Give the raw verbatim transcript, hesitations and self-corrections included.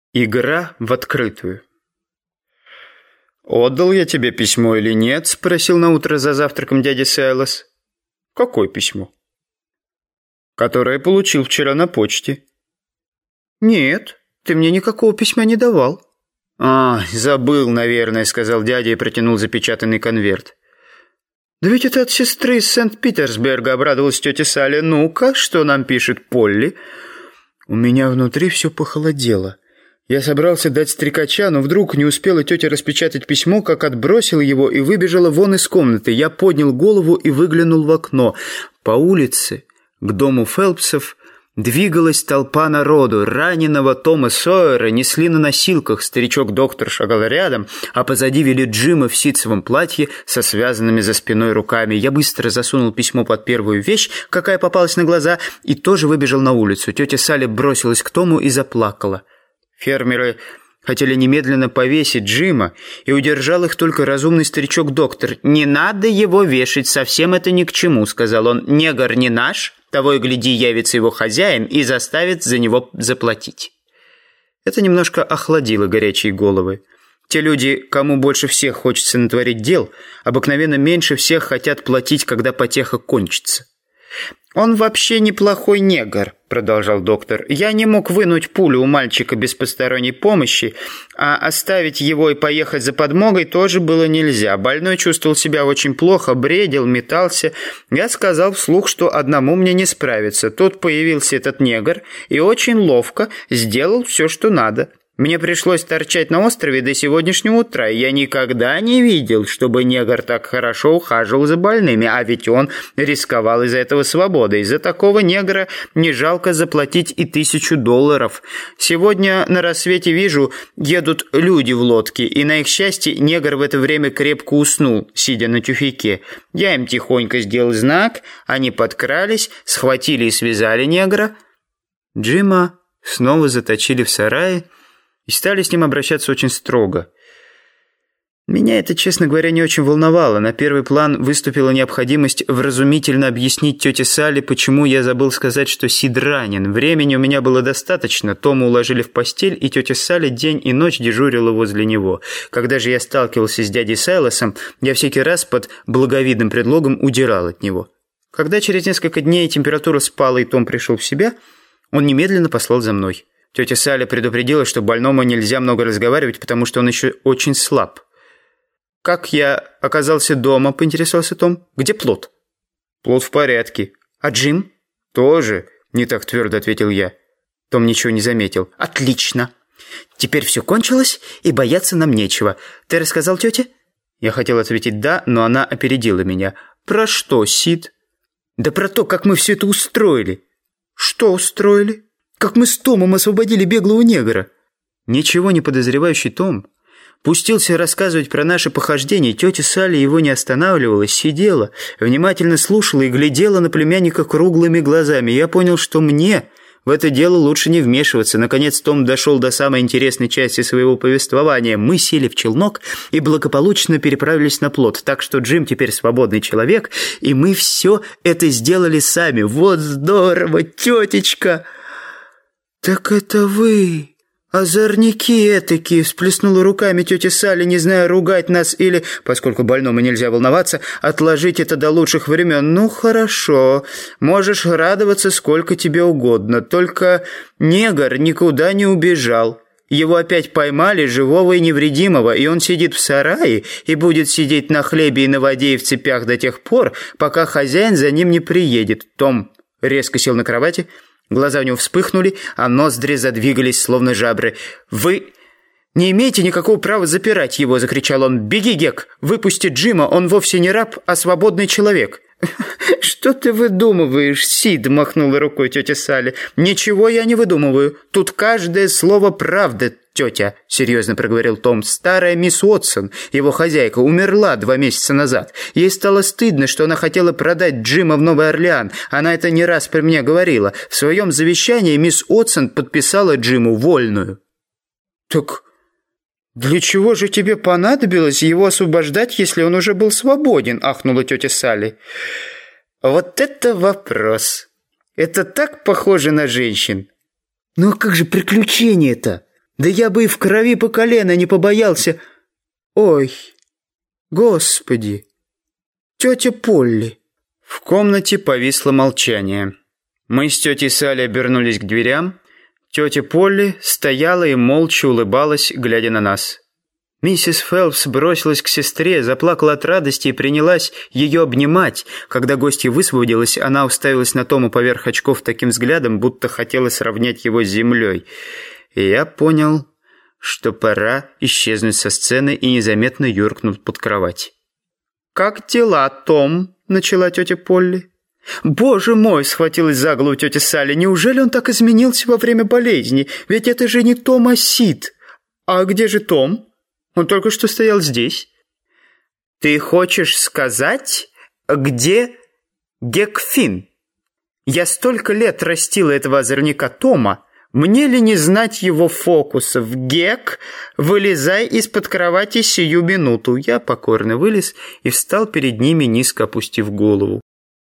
Игра в открытую. «Отдал я тебе письмо или нет?» — спросил наутро за завтраком дядя Сайлос. «Какое письмо?» «Которое получил вчера на почте». «Нет, ты мне никакого письма не давал». «А, забыл, наверное», — сказал дядя и протянул запечатанный конверт. «Да ведь это от сестры из Сент-Питерсберга», — обрадовалась тетя Салли. «Ну-ка, что нам пишет Полли?» У меня внутри все похолодело. Я собрался дать стрекача, но вдруг не успела тетя распечатать письмо, как отбросил его и выбежала вон из комнаты. Я поднял голову и выглянул в окно. По улице, к дому Фелпсов, двигалась толпа народу. Раненого Тома Сойера несли на носилках. Старичок-доктор шагал рядом, а позади вели Джима в ситцевом платье со связанными за спиной руками. Я быстро засунул письмо под первую вещь, какая попалась на глаза, и тоже выбежал на улицу. Тетя Салли бросилась к Тому и заплакала. Фермеры хотели немедленно повесить Джима, и удержал их только разумный старичок-доктор. «Не надо его вешать, совсем это ни к чему», — сказал он. «Негр не наш, того и гляди, явится его хозяин и заставит за него заплатить». Это немножко охладило горячие головы. Те люди, кому больше всех хочется натворить дел, обыкновенно меньше всех хотят платить, когда потеха кончится. «Он вообще неплохой негр», — продолжал доктор. «Я не мог вынуть пулю у мальчика без посторонней помощи, а оставить его и поехать за подмогой тоже было нельзя. Больной чувствовал себя очень плохо, бредил, метался. Я сказал вслух, что одному мне не справиться. Тут появился этот негр и очень ловко сделал все, что надо. Мне пришлось торчать на острове до сегодняшнего утра, и я никогда не видел, чтобы негр так хорошо ухаживал за больными, а ведь он рисковал из-за этого свободой. Из-за такого негра не жалко заплатить и тысячу долларов. Сегодня на рассвете вижу, едут люди в лодке, и на их счастье негр в это время крепко уснул, сидя на тюфяке. Я им тихонько сделал знак, они подкрались, схватили и связали негра. Джима снова заточили в сарае, и стали с ним обращаться очень строго. Меня это, честно говоря, не очень волновало. На первый план выступила необходимость вразумительно объяснить тете Салли, почему я забыл сказать, что Сид ранен. Времени у меня было достаточно. Тома уложили в постель, и тетя Салли день и ночь дежурила возле него. Когда же я сталкивался с дядей Сайлосом, я всякий раз под благовидным предлогом удирал от него. Когда через несколько дней температура спала и Том пришел в себя, он немедленно послал за мной. Тетя Салли предупредила, что больному нельзя много разговаривать, потому что он еще очень слаб. «Как я оказался дома?» — поинтересовался Том. «Где Плот?» «Плот в порядке». «А Джим?» «Тоже», — не так твердо ответил я. Том ничего не заметил. «Отлично. Теперь все кончилось, и бояться нам нечего. Ты рассказал тете?» Я хотел ответить «да», но она опередила меня. «Про что, Сид?» «Да про то, как мы все это устроили». «Что устроили?» «Как мы с Томом освободили беглого негра». Ничего не подозревающий Том пустился рассказывать про наши похождения. Тетя Салли его не останавливала, сидела, внимательно слушала и глядела на племянника круглыми глазами. Я понял, что мне в это дело лучше не вмешиваться. Наконец Том дошел до самой интересной части своего повествования. Мы сели в челнок и благополучно переправились на плот, так что Джим теперь свободный человек, и мы все это сделали сами. Вот здорово, тетечка! «Так это вы, озорники этакие!» — всплеснула руками тетя Салли, не зная, ругать нас или, поскольку больному нельзя волноваться, отложить это до лучших времен. «Ну, хорошо, можешь радоваться сколько тебе угодно, только негр никуда не убежал. Его опять поймали, живого и невредимого, и он сидит в сарае и будет сидеть на хлебе и на воде и в цепях до тех пор, пока хозяин за ним не приедет». Том резко сел на кровати. Глаза у него вспыхнули, а ноздри задвигались, словно жабры. «Вы не имеете никакого права запирать его!» — закричал он. «Беги, Гек! Выпусти Джима! Он вовсе не раб, а свободный человек!» «Что ты выдумываешь, Сид?» — махнула рукой тетя Салли. «Ничего я не выдумываю. Тут каждое слово правда, тетя», — серьезно проговорил Том. «Старая мисс Уотсон, его хозяйка, умерла два месяца назад. Ей стало стыдно, что она хотела продать Джима в Новый Орлеан. Она это не раз при мне говорила. В своем завещании мисс Уотсон подписала Джиму вольную». «Так для чего же тебе понадобилось его освобождать, если он уже был свободен?» — ахнула тетя Салли. «Вот это вопрос! Это так похоже на женщин!» «Ну а как же приключение-то? Да я бы и в крови по колено не побоялся. Ой, господи, тетя Полли». В комнате повисло молчание. Мы с тетей Салли обернулись к дверям. Тетя Полли стояла и молча улыбалась, глядя на нас. Миссис Фелпс бросилась к сестре, заплакала от радости и принялась ее обнимать. Когда гостья высвободилась, она уставилась на Тома поверх очков таким взглядом, будто хотела сравнять его с землей. И я понял, что пора исчезнуть со сцены, и незаметно юркнул под кровать. «Как дела, Том?» — начала тетя Полли. «Боже мой!» — схватилась за голову тетя Салли. «Неужели он так изменился во время болезни? Ведь это же не Том, а Сид. А где же Том? Он только что стоял здесь». «Ты хочешь сказать, где Гек-Финн? Я столько лет растила этого озорника Тома. Мне ли не знать его фокусов? Гек, вылезай из-под кровати сию минуту». Я покорно вылез и встал перед ними, низко опустив голову.